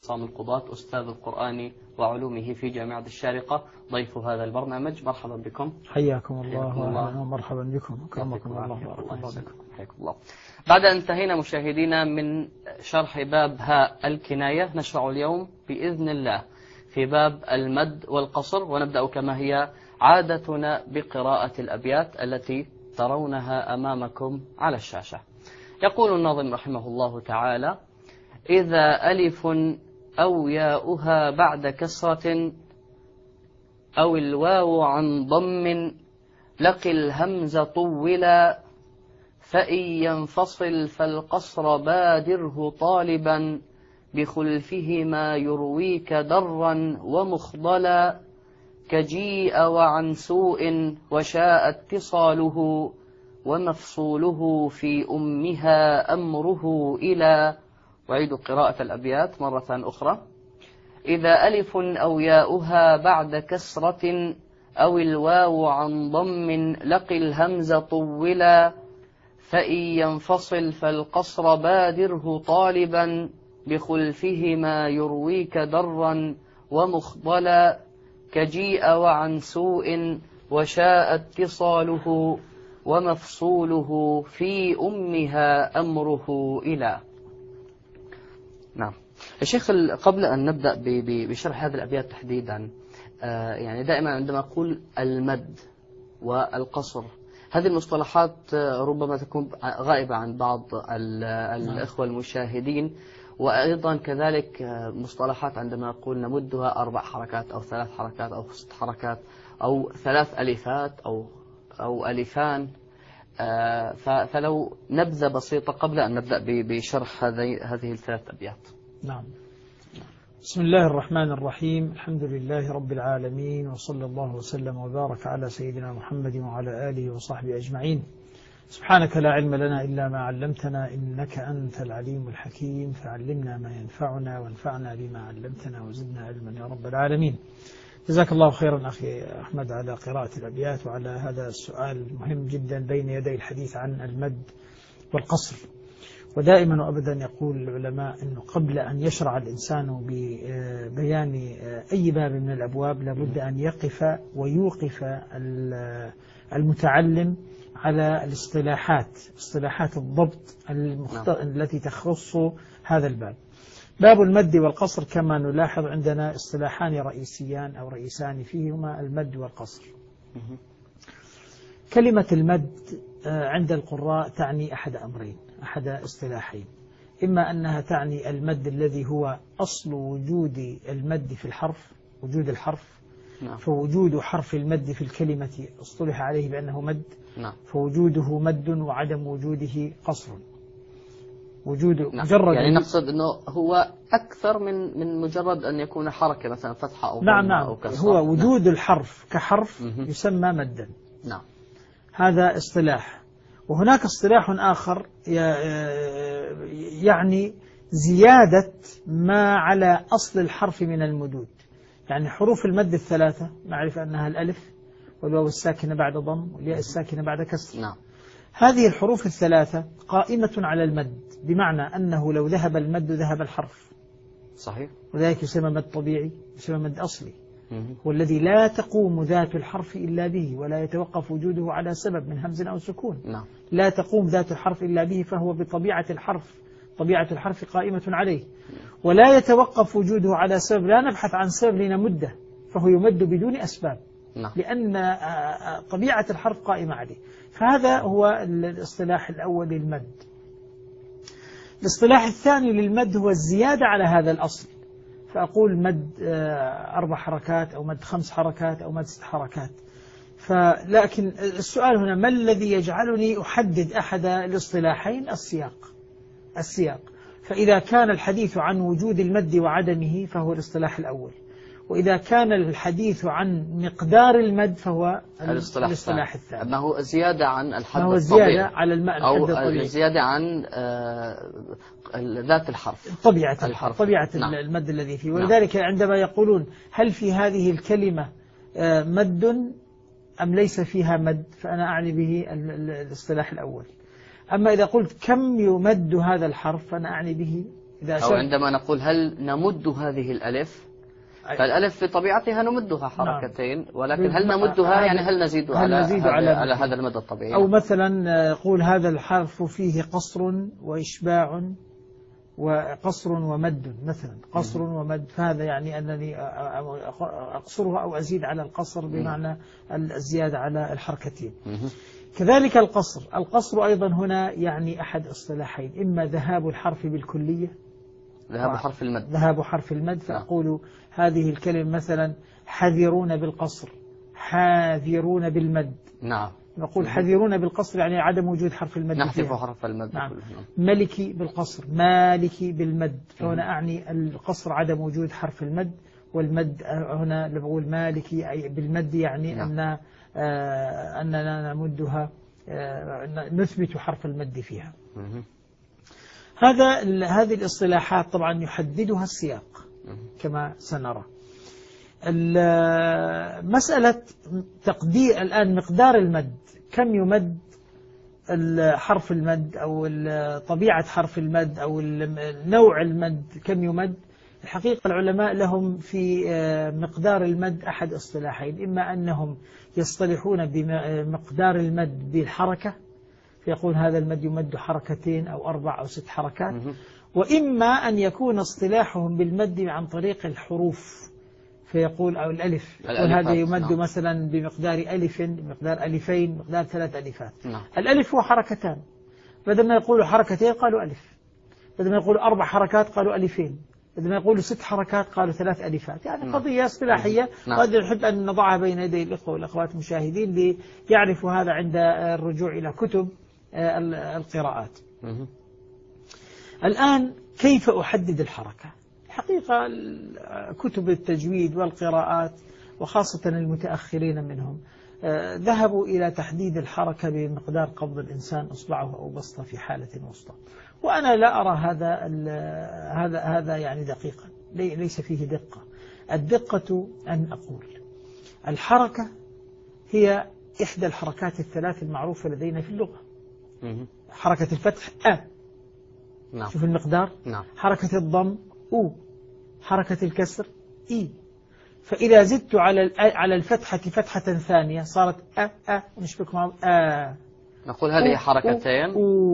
عصام القضاة أستاذ القرآن وعلومه في جامعة الشارقة ضيف هذا البرنامج. مرحبا بكم. حياكم الله وأهلا ومرحبا بكم. أكرمكم الله حياكم الله. بعد أن انتهينا مشاهدينا من شرح باب هاء الكناية، نشرع اليوم بإذن الله في باب المد والقصر، ونبدأ كما هي عادتنا بقراءة الأبيات التي ترونها أمامكم على الشاشة. يقول الناظم رحمه الله تعالى: إذا ألف أو ياؤها بعد كسرة أو الواو عن ضم لقي الهمز طولا، فإن ينفصل فالقصر بادره طالبا، بخلفهما يرويك درا ومخضلا، كجيء وعن سوء وشاء اتصاله، ومفصوله في أمها أمره إلى. وعيد قراءة الأبيات مرة أخرى: إذا ألف أو ياؤها بعد كسرة أو الواو عن ضم لقي الهمز طولا، فإن ينفصل فالقصر بادره طالبا، بخلفهما يرويك درا ومخضلا، كجيء وعن سوء وشاء اتصاله، ومفصوله في أمها أمره إلى. نعم الشيخ، قبل أن نبدأ بشرح هذه الأبيات تحديدا، يعني دائما عندما أقول المد والقصر، هذه المصطلحات ربما تكون غائبة عن بعض الإخوة المشاهدين، وأيضا كذلك مصطلحات عندما أقول نمدها 4 حركات أو 3 حركات أو 6 حركات أو 3 ألفات أو ألفان. فلو نبذة بسيطة قبل أن نبدأ بشرح هذه ال3 أبيات. نعم. بسم الله الرحمن الرحيم، الحمد لله رب العالمين، وصلى الله وسلم وبارك على سيدنا محمد وعلى آله وصحبه أجمعين. سبحانك لا علم لنا إلا ما علمتنا، إنك أنت العليم الحكيم، فعلمنا ما ينفعنا وانفعنا بما علمتنا وزدنا علما يا رب العالمين. جزاك الله خيرا أخي أحمد على قراءة الأبيات وعلى هذا السؤال المهم جدا بين يدي الحديث عن المد والقصر. ودائما وأبدا يقول العلماء أنه قبل أن يشرع الإنسان ببيان أي باب من الأبواب لابد أن يقف ويوقف المتعلم على اصطلاحات الضبط التي تخص هذا الباب. باب المد والقصر كما نلاحظ عندنا اصطلاحان رئيسيان أو رئيسان فيهما المد والقصر. كلمة المد عند القراء تعني أحد أمرين، أحد اصطلاحين: إما أنها تعني المد الذي هو أصل وجود المد في الحرف، وجود الحرف، فوجود حرف المد في الكلمة اصطلح عليه بأنه مد، فوجوده مد وعدم وجوده قصر. وجوده مجرد يعني نقصد أنه هو أكثر من مجرد أن يكون حركة مثلا فتحة أو ضمة أو كسرة. هو وجود الحرف كحرف يسمى مدا. نعم. هذا اصطلاح. وهناك اصطلاح آخر يعني زيادة ما على أصل الحرف من المدود. يعني حروف المد ال3 نعرف أنها الألف والواو الساكنة بعد ضم والياء الساكنة بعد كسر. نعم. هذه الحروف ال3 قائمة على المد، بمعنى أنه لو ذهب المد ذهب الحرف. صحيح. وذلك يسمى مد طبيعي، يسمى مد أصلي، والذي لا تقوم ذات الحرف إلا به، ولا يتوقف وجوده على سبب من همز أو سكون. نعم. لا تقوم ذات الحرف إلا به، فهو بطبيعة الحرف، طبيعة الحرف قائمة عليه. ولا يتوقف وجوده على سبب، لا نبحث عن سبب لنمده، فهو يمد بدون أسباب. نعم. لأن طبيعة الحرف قائمة عليه. فهذا هو الاصطلاح الأول للمد. الاصطلاح الثاني للمد هو الزيادة على هذا الأصل، فأقول مد 4 حركات أو مد 5 حركات أو مد 6 حركات. لكن السؤال هنا: ما الذي يجعلني أحدد أحد الاصطلاحين؟ السياق. فإذا كان الحديث عن وجود المد وعدمه فهو الاصطلاح الأول، وإذا كان الحديث عن مقدار المد فهو الاصطلاح الثاني. أنه زيادة عن الحد الطبيعي، زيادة على أو زيادة عن ذات الحرف، طبيعة نعم. المد الذي فيه. ولذلك عندما يقولون هل في هذه الكلمة مد أم ليس فيها مد، فأنا أعني به الاصطلاح الأول. أما إذا قلت كم يمد هذا الحرف، فأنا أعني به أو عندما نقول هل نمد هذه الألف، فالألف في طبيعتها نمدها حركتين، ولكن هل نمدها يعني هل نزيد على هذا المدى الطبيعي؟ أو مثلا قول هذا الحرف فيه قصر وإشباع وقصر ومد، مثلا قصر ومد، فهذا يعني أنني أقصرها أو أزيد على القصر بمعنى الزيادة على الحركتين. كذلك القصر أيضا هنا يعني أحد اصطلاحين، إما ذهاب الحرف بالكلية، ذهاب حرف المد، فأقول هذه الكلمة مثلا حذرون بالقصر، حاذرون بالمد. نعم. نقول حذرون بالقصر يعني عدم وجود حرف المد، نحذف حرف المد. نعم. ملكي بالقصر، مالكي بالمد، فهنا أعني القصر عدم وجود حرف المد، والمد هنا بقول مالكي أي بالمد يعني نعم. أننا نمدها، نثبت حرف المد فيها. هذه الاصطلاحات طبعا يحددها السياق كما سنرى. مسألة تقدير الآن مقدار المد، كم يمد حرف المد أو طبيعة حرف المد أو نوع المد كم يمد. الحقيقة العلماء لهم في مقدار المد أحد اصطلاحين، إما أنهم يصطلحون بمقدار المد بالحركة، فيقول هذا المد يمد حركتين أو 4 أو 6 حركات، وإما أن يكون اصطلاحهم بالمد عن طريق الحروف، فيقول أو الألف، يقول هذا يمد مثلا بمقدار ألف، بمقدار ألفين، بمقدار 3 ألفات. الألف هو حركتان، بدل ما يقولوا حركتين قالوا ألف، بدل ما يقولوا 4 حركات قالوا ألفين، بدل ما يقولوا 6 حركات قالوا 3 ألفات. يعني قضية اصطلاحية، وهذا نحب أن نضعها بين يدي الإخوة والأخوات المشاهدين ليعرفوا هذا عند الرجوع إلى كتب القراءات. الآن كيف أحدد الحركة؟ الحقيقة كتب التجويد والقراءات وخاصة المتأخرين منهم ذهبوا إلى تحديد الحركة بمقدار قبض الإنسان إصبعه أو بسطة في حالة وسطى، وأنا لا أرى هذا يعني دقيقا، ليس فيه دقة. الدقة أن أقول الحركة هي إحدى الحركات الثلاث المعروفة لدينا في اللغة. حركة الفتح نعم. شوف المقدار. نعم. حركة الضم حركة الكسر فإذا زدت على الفتحة فتحة ثانية صارت ونشبك معهم نقول هذه حركتين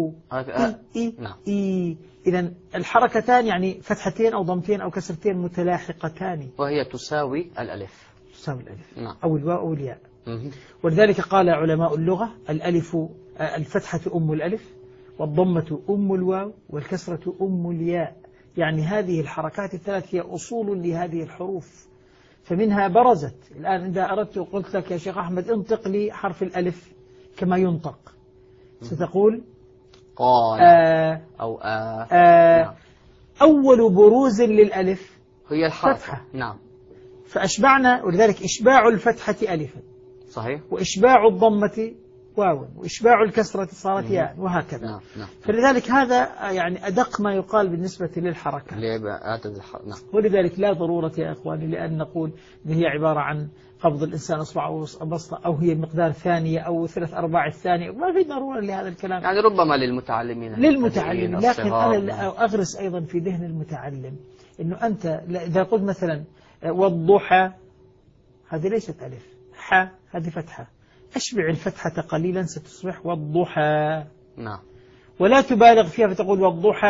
نعم. إذن الحركتان يعني فتحتين أو ضمتين أو كسرتين متلاحقتان، وهي تساوي الألف. نعم. أو الواو أو الياء. ولذلك قال علماء اللغة الفتحة أم الألف، والضمة أم الواو، والكسرة أم الياء. يعني هذه الحركات الثلاث هي أصول لهذه الحروف، فمنها برزت. الآن إذا أردت وقلت لك يا شيخ أحمد انطق لي حرف الألف كما ينطق، ستقول قال أو نعم. أول بروز للألف هي الحركة. نعم. فأشبعنا، ولذلك إشباع الفتحة ألفا، صحيح، وإشباع الضمة واو، وإشباع الكسرة صارت ياء، وهكذا. نعم. فلذلك هذا يعني أدق ما يقال بالنسبة للحركة. نعم. ولذلك لا ضرورة يا إخواني لأن نقول إن هي عبارة عن قبض الإنسان أصبع أو بسطة، أو هي مقدار ثانية أو 3/4 الثانية، ما في ضرورة لهذا الكلام. يعني ربما للمتعلمين، لكن أنا أغرس أيضا في ذهن المتعلم إنه أنت إذا قلت مثلا والضحى، هذه ليست ألف، هذه فتحة، أشبع الفتحة قليلا ستصبح والضحى. نعم. ولا تبالغ فيها فتقول والضحى،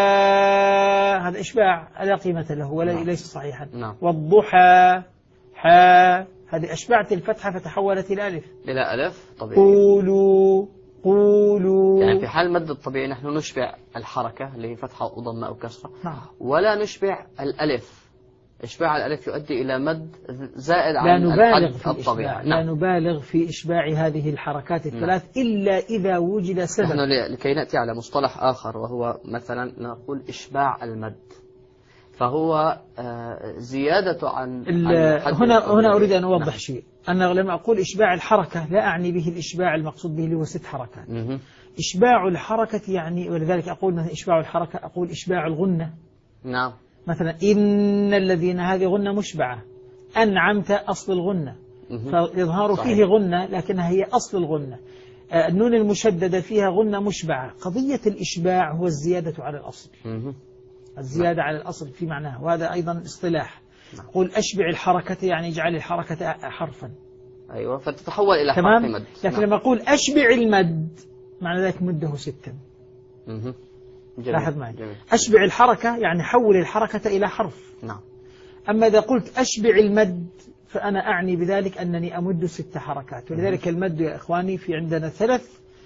هذا إشباع لا قيمة له ولا ليس صحيحا. نعم. والضحى هذه أشبعت الفتحة فتحولت إلى ألف طبيعي. قولوا يعني في حال المد الطبيعي نحن نشبع الحركة اللي هي فتحة أو ضمة أو كسرة. نعم. ولا نشبع الألف. إشباع الألف يؤدي إلى مد زائد عن الحد الطبيعي. لا نبالغ في إشباع هذه الحركات الثلاث إلا إذا وجد سبب. نحن لكي نأتي على مصطلح آخر وهو مثلا نقول إشباع المد، فهو زيادة عن هنا أريد أن أوضح شيء. أنا لما أقول إشباع الحركة لا أعني به الإشباع المقصود به اللي هو 6 حركات. إشباع الحركة يعني، ولذلك أقول مثلا إشباع الحركة، أقول إشباع الغنة. نعم. مثلا إن الذين، هذه غنة مشبعة. أنعمت أصل الغنة، فيظهر فيه غنة لكنها هي أصل الغنة. النون المشددة فيها غنة مشبعة. قضية الإشباع هو الزيادة على الأصل. الزيادة على الأصل في معناه، وهذا أيضا اصطلاح. قل أشبع الحركة يعني اجعل الحركة حرفا. أيوة، فتتحول إلى حرف مد. لكن لما أقول أشبع المد معنى ذلك مده 6. لاحظ معي، أشبع الحركة يعني حول الحركة إلى حرف. نعم. أما إذا قلت أشبع المد فأنا أعني بذلك أنني أمد 6 حركات. ولذلك المد يا إخواني في عندنا 3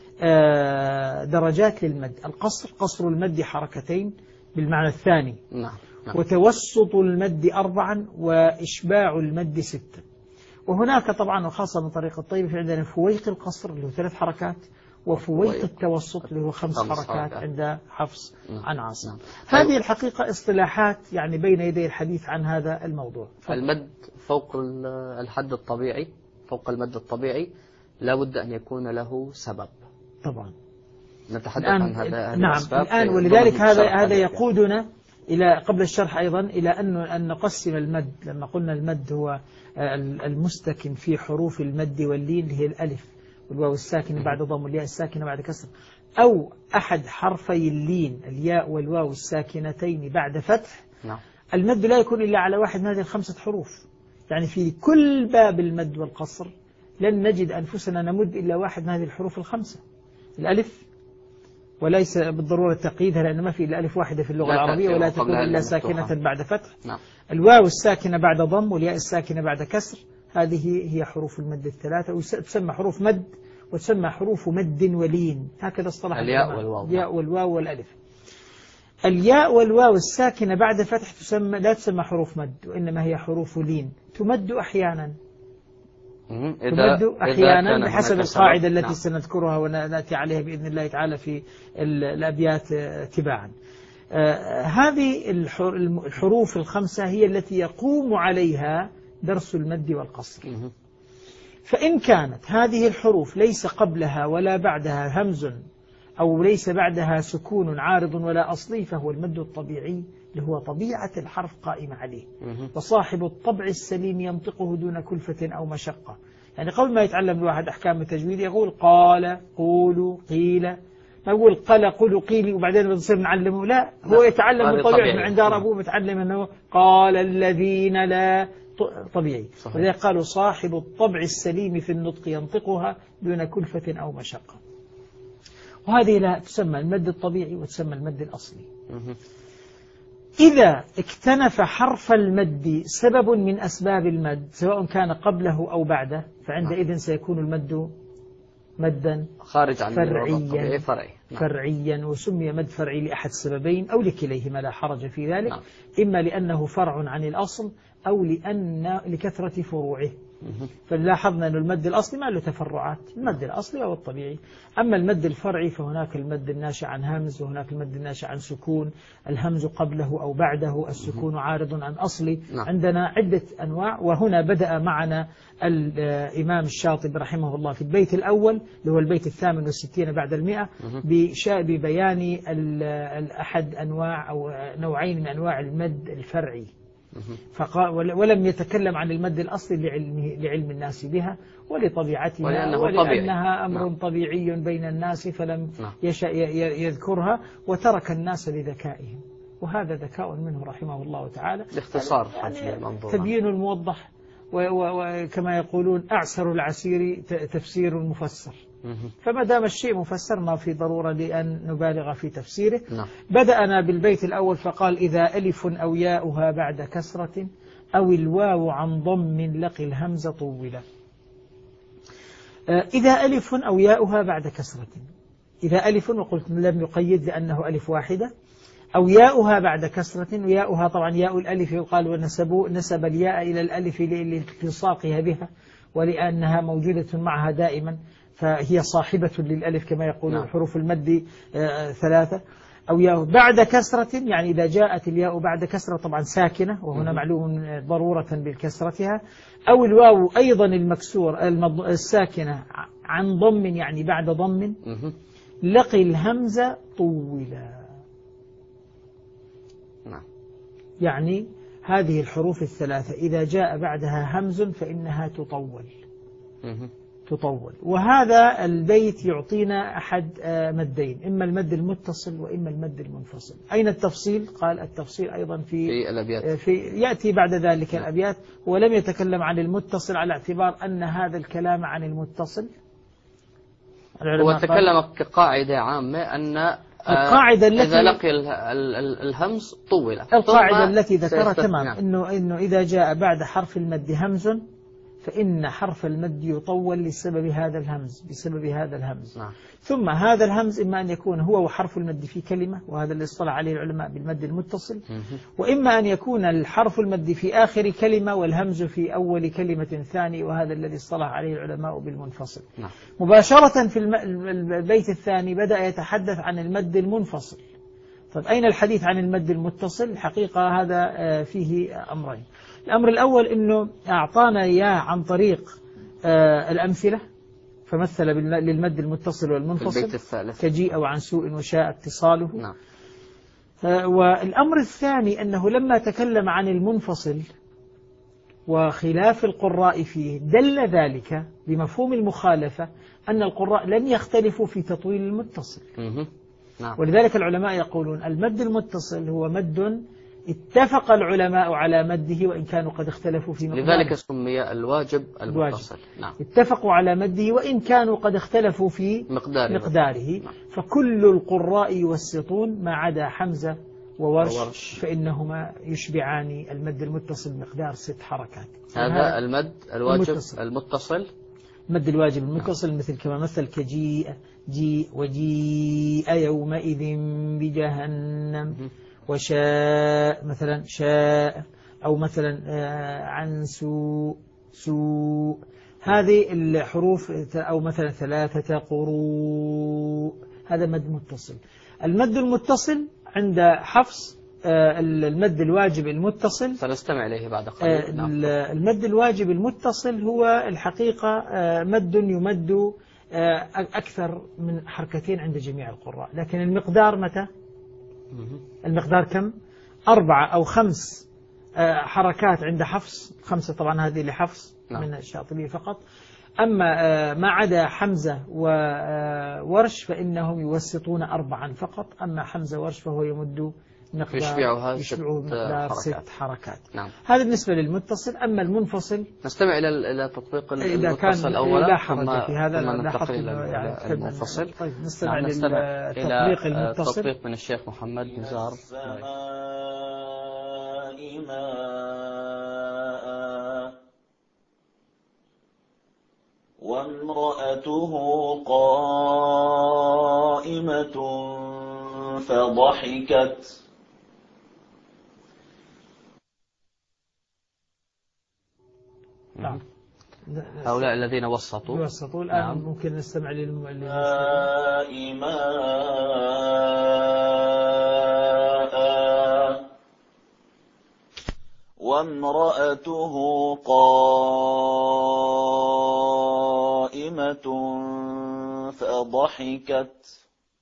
درجات للمد. القصر، قصر المد حركتين بالمعنى الثاني. نعم. وتوسط المد 4، وإشباع المد 6. وهناك طبعا وخاصة من طريق الطيب في عندنا فويق القصر اللي هو 3 حركات، وفويق التوسط اللي هو 5 حركات عند حفص عن عاصم. هذه الحقيقة اصطلاحات يعني بين يدي الحديث عن هذا الموضوع. المد فوق الحد الطبيعي، فوق المد الطبيعي لا بد أن يكون له سبب. طبعا نتحدث عن هذا. نعم الآن، ولذلك هذا يقودنا إلى قبل الشرح أيضا إلى أن نقسم المد. لما قلنا المد هو المستكن في حروف المد واللين اللي هي الألف والواو الساكنة بعد ضم والياء الساكنة بعد كسر، أو أحد حرفي اللين الياء والواو الساكنتين بعد فتح. نعم. المد لا يكون إلا على واحد من هذه ال5 حروف. يعني في كل باب المد والقصر لن نجد أنفسنا نمد إلا واحد من هذه الحروف ال5. الألف، وليس بالضرورة تقييدها لأن ما في إلا ألف واحدة في اللغة العربية ولا تكون إلا ساكنة بعد فتح. نعم. الواو الساكنة بعد ضم والياء الساكنة بعد كسر، هذه هي حروف المد ال3، وتسمى حروف مد وتسمى حروف مد ولين. هكذا اصطلح الياء والواو. الياء والواو والألف. الياء والواو الساكنة بعد فتح لا تسمى حروف مد، وإنما هي حروف لين. تمد أحيانا، تمد أحيانا بحسب القاعدة التي سنذكرها ونأتي عليها بإذن الله تعالى في الأبيات تباعا. هذه الحروف ال5 هي التي يقوم عليها درس المد والقصر. فإن كانت هذه الحروف ليس قبلها ولا بعدها همز أو ليس بعدها سكون عارض ولا أصلي فهو المد الطبيعي اللي هو طبيعة الحرف قائمة عليه. وصاحب الطبع السليم ينطقه دون كلفة أو مشقة. يعني قبل ما يتعلم الواحد أحكام التجويد يقول قال قولوا قيل، ما يقول قال قولوا قيل وبعدين بنصير نعلمه، لا، هو يتعلم بالطبيعي من عند أبوه متعلم أنه قال الذين لا طبيعي. ولذلك قالوا صاحب الطبع السليم في النطق ينطقها دون كلفة أو مشقة. وهذه لا تسمى المد الطبيعي وتسمى المد الأصلي. إذا اكتنف حرف المد سبب من أسباب المد سواء كان قبله أو بعده فعندئذ سيكون المد مدا خارج عن فرعيا. فرعيا، وسمي مد فرعي لأحد السببين أو لكليهما لا حرج في ذلك. إما لأنه فرع عن الأصل أو لكثرة فروعه. فلاحظنا أن المد الأصلي ما له تفرعات، المد الأصلي هو الطبيعي. أما المد الفرعي فهناك المد الناشئ عن همز، وهناك المد الناشئ عن سكون، الهمز قبله أو بعده، السكون عارض عن أصلي. عندنا عدة أنواع. وهنا بدأ معنا الإمام الشاطبي رحمه الله في البيت الأول اللي هو البيت 68 بعد 100 ببيان أحد أنواع أو نوعين من أنواع المد الفرعي. ولم يتكلم عن المد الأصلي لعلم الناس بها ولطبيعتها ولأنها أمر طبيعي بين الناس فلم يشأ يذكرها وترك الناس لذكائهم. وهذا ذكاء منه رحمه الله تعالى. باختصار يعني تبيين الموضح وكما يقولون أعسر العسير تفسير المفسر. فما دام الشيء مفسر ما في ضرورة لأن نبالغ في تفسيره. بدأنا بالبيت الأول فقال إذا ألف أو ياؤها بعد كسرة أو الواو عن ضم لقي الهمزة طولا. إذا ألف أو ياؤها بعد كسرة، إذا ألف وقلت لم يقيد لأنه ألف واحدة، أو ياؤها بعد كسرة، وياؤها طبعا ياء الألف يقال ونسب الياء إلى الألف لالتصاقها بها ولأنها موجودة معها دائما فهي صاحبة للألف كما يقولون حروف المد 3. أو ياء بعد كسرة، يعني إذا جاءت الياء بعد كسرة طبعا ساكنة وهنا معلوم ضرورة بالكسرتها، أو الواو أيضا المكسور الساكنة عن ضم يعني بعد ضم لقي الهمزة طولا. يعني هذه الحروف 3 إذا جاء بعدها همز فإنها تطول. تطول. وهذا البيت يعطينا أحد مدين، إما المد المتصل وإما المد المنفصل. أين التفصيل؟ قال التفصيل أيضا في الأبيات، يأتي بعد ذلك الأبيات. ولم يتكلم عن المتصل على اعتبار أن هذا الكلام عن المتصل هو تكلم كقاعدة عامة أن القاعدة التي إذا لقي الهمز طول. القاعدة التي ذكرها تمام إنه إذا جاء بعد حرف المد همز فإن حرف المد يطول بسبب هذا الهمز. نعم. ثم هذا الهمز إما أن يكون هو وحرف المد في كلمة، وهذا اللي اصطلح عليه العلماء بالمد المتصل، وإما أن يكون الحرف المد في آخر كلمة والهمز في أول كلمة ثاني، وهذا الذي اصطلح عليه العلماء بالمنفصل. نعم. مباشرة في البيت الثاني بدأ يتحدث عن المد المنفصل. طيب أين الحديث عن المد المتصل؟ الحقيقة هذا فيه أمرين. الأمر الأول أنه أعطانا إياه عن طريق الأمثلة، فمثل للمد المتصل والمنفصل البيت الثالث كجيء وعن سوء وشاء اتصاله. نعم. والأمر الثاني أنه لما تكلم عن المنفصل وخلاف القراء فيه دل ذلك بمفهوم المخالفة أن القراء لم يختلفوا في تطويل المتصل. نعم. ولذلك العلماء يقولون المد المتصل هو مد اتفق العلماء على مده وإن كانوا قد اختلفوا في مقداره، لذلك سمي الواجب المتصل. نعم. اتفقوا على مده وإن كانوا قد اختلفوا في مقداره. نعم. فكل القراء يوسطون ما عدا حمزة وورش فإنهما يشبعان المد المتصل مقدار 6 حركات. هذا المد الواجب المتصل. المد الواجب المتصل مثل كما مثل كجيء جيء وجيء يومئذ بجهنم، وشاء مثلا شاء، أو مثلا عن سوء. هذه الحروف، أو مثلا 3 قروء، هذا مد متصل. المد المتصل عند حفص المد الواجب المتصل سنستمع إليه بعد قليل. المد الواجب المتصل هو الحقيقة مد يمد أكثر من حركتين عند جميع القراء، لكن المقدار متى؟ المقدار كم؟ 4 أو 5 حركات عند حفص، 5 طبعا هذه لحفص من الشاطبية فقط. أما ما عدا حمزة وورش فإنهم يوسطون 4 فقط. أما حمزة وورش فهو يمد مقدار مقدار 6 حركات. نعم. هذا بالنسبة للمتصل. أما المنفصل نستمع إلى تطبيق المتصل أولا لا حرج في هذا، ننتقل إلى المنفصل. طيب نستمع للتطبيق المتصل. تطبيق من الشيخ محمد نزار. وامرأته قائمة فضحكت. نعم. هؤلاء الذين وسطوا الآن. نعم. ممكن نستمع وامرأته قائمة فضحكت.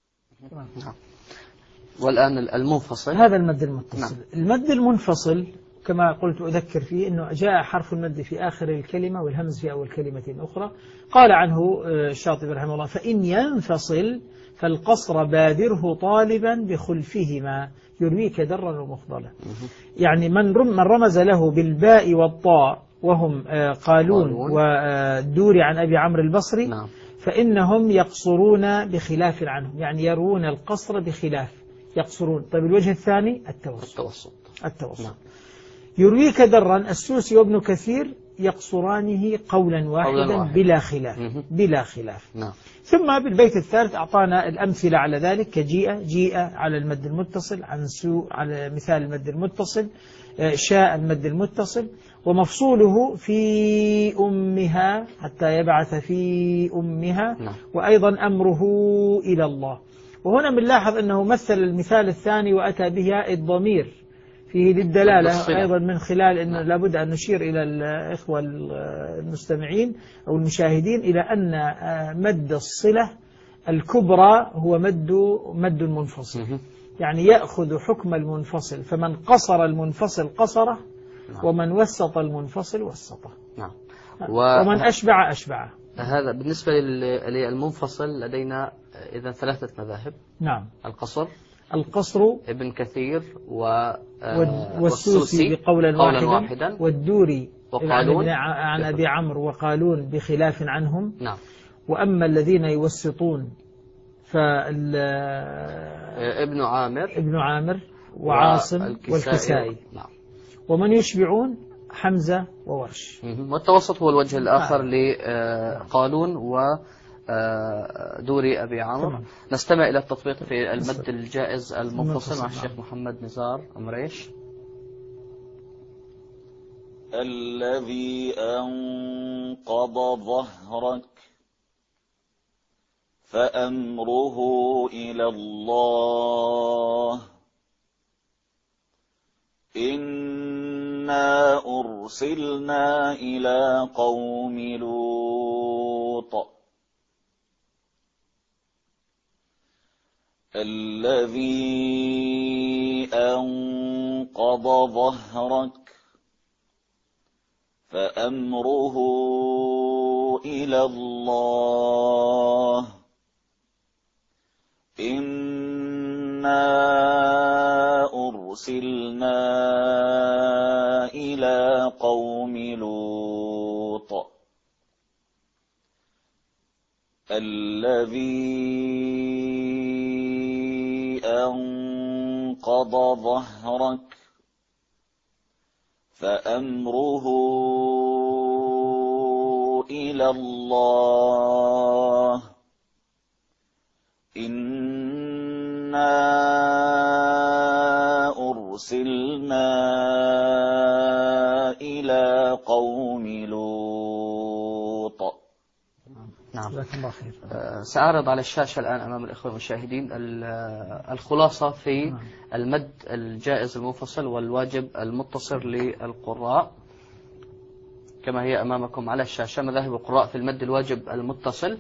والآن المنفصل. هذا المد المتصل. نعم. المد المنفصل كما قلت أذكر فيه أنه جاء حرف المد في آخر الكلمة والهمز في أول كلمة أخرى. قال عنه الشاطبي رحمه الله: فإن ينفصل فالقصر بادره طالبا بخلفهما يرويك درا ومفضلا. يعني من رمز له بالباء والطاء وهم قالون ودوري عن أبي عمرو البصري. نعم. فإنهم يقصرون بخلاف عنهم، يعني يروون القصر بخلاف يقصرون. طيب الوجه الثاني التوسط. نعم. يرويك درا السوسي وابن كثير يقصرانه قولا واحدا بلا خلاف. نعم. ثم بالبيت الثالث أعطانا الأمثلة على ذلك كجيء على المد المتصل، عن سوء على مثال المد المتصل، شاء المد المتصل، ومفصوله في أمها حتى يبعث في أمها. نعم. وأيضا أمره إلى الله. وهنا بنلاحظ أنه مثل المثال الثاني وأتى بها الضمير فيه للدلالة أيضا، من خلال أنه لابد أن نشير إلى الإخوة المستمعين أو المشاهدين إلى أن مد الصلة الكبرى هو مد منفصل، يعني يأخذ حكم المنفصل، فمن قصر المنفصل قصره، ومن وسط المنفصل وسطه، ومن أشبع. هذا بالنسبة للمنفصل لدينا إذا 3 مذاهب. نعم. القصر ابن كثير والسوسي بقولا واحدا والدوري وقالون عن أبي عمرو وقالون بخلاف عنهم. نعم. وأما الذين يوسطون ابن عامر وعاصم والكسائي. نعم. ومن يشبعون حمزة وورش. والتوسط هو الوجه الآخر لقالون ودوري أبي عمرو. نستمع إلى التطبيق في المد الجائز المنفصل مع الشيخ محمد نزار أمريش. الذي أنقض ظهرك فأمره إلى الله إنا أرسلنا إلى قوم لوط الذي أنقض ظهرك فأمره إلى الله إنا أرسلنا إلى قوم لوط الذي أنقض ظهرك فأمره إلى الله إنا أرسلنا إلى قوم لوط. نعم. سأعرض على الشاشة الآن أمام الإخوة المشاهدين الخلاصة في المد الجائز المنفصل والواجب المتصل للقراء كما هي أمامكم على الشاشة. مذاهب القراء في المد الواجب المتصل: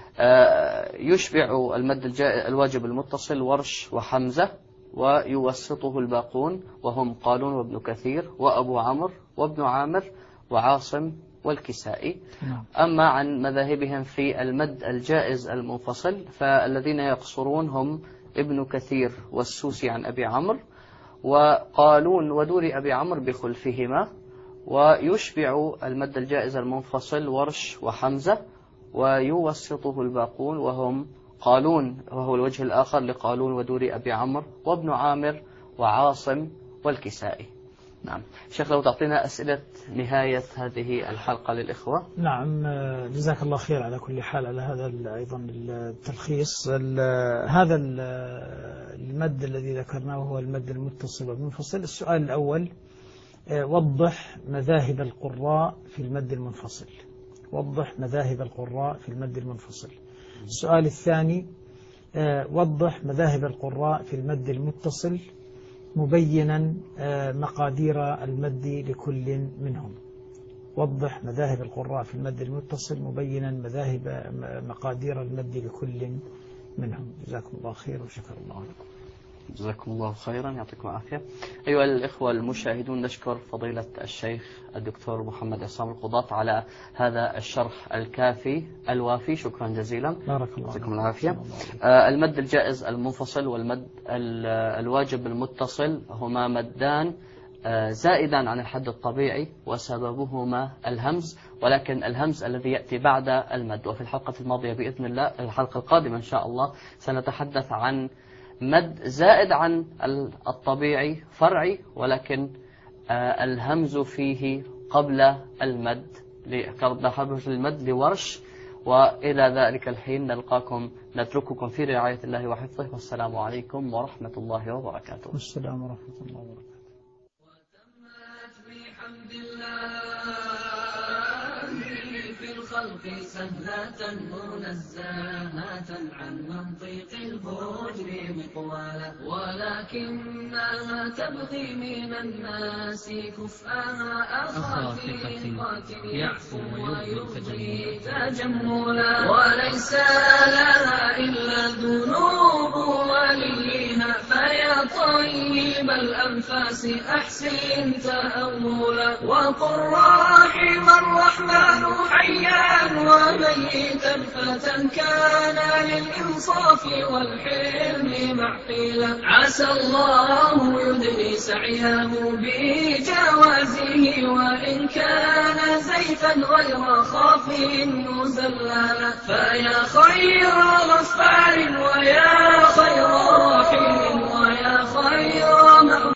يشبع المد الواجب المتصل ورش وحمزة، ويوسطه الباقون وهم قالون وابن كثير وأبو عمرو وابن عامر وعاصم والكسائي. أما عن مذاهبهم في المد الجائز المنفصل فالذين يقصرون هم ابن كثير والسوسي عن أبي عمرو وقالون ودور أبي عمرو بخلفهما، ويشبع المد الجائز المنفصل ورش وحمزة، ويوسطه الباقون وهم قالون وهو الوجه الآخر لقالون ودور أبي عمرو وابن عامر وعاصم والكسائي. نعم شيخ، لو تعطينا أسئلة نهاية هذه الحلقة للإخوة. نعم جزاك الله خير على كل حال على هذا أيضا التلخيص. هذا المد الذي ذكرناه هو المد المتصل والمنفصل. السؤال الأول: وضح مذاهب القراء في المد المنفصل. وضح مذاهب القراء في المد المنفصل. السؤال الثاني: وضح مذاهب القراء في المد المتصل مبينا مقادير المد لكل منهم. وضح مذاهب القراء في المد المتصل مبينا مقادير المد لكل منهم. جزاكم الله خير وشكر الله لكم. جزاكم الله خيرا، يعطيكم العافية. أيها الإخوة المشاهدون، نشكر فضيلة الشيخ الدكتور محمد عصام القضاة على هذا الشرح الكافي الوافي. شكرا جزيلا، بارك الله. يعطيكم العافية. المد الجائز المنفصل والمد الواجب المتصل هما مدان زائدان عن الحد الطبيعي، وسببهما الهمز، ولكن الهمز الذي يأتي بعد المد. وفي الحلقة الماضية بإذن الله، الحلقة القادمة إن شاء الله، سنتحدث عن مد زائد عن الطبيعي فرعي، ولكن الهمز فيه قبل المد لورش. وإلى ذلك الحين نلقاكم، نترككم في رعاية الله وحفظه، والسلام عليكم ورحمة الله وبركاته. والسلام ورحمة الله وبركاته. الخلق سهلة منزهة عن منطق الفجر مقوالا، ولكنها تبغي من الناس كفءها أخافتي يعفو ويرضي تجملا، وليس لها إلا الذنوب وليها فيا طيب الأنفاس أحسن تأملا وقل رحم الرحمن حيا وميتا فتى كان للإنصاف والحلم معقلا عسى الله يدني سعيه بجوازه وإن كان زيفا غير خاف مزللا فيا خير غفار ويا خير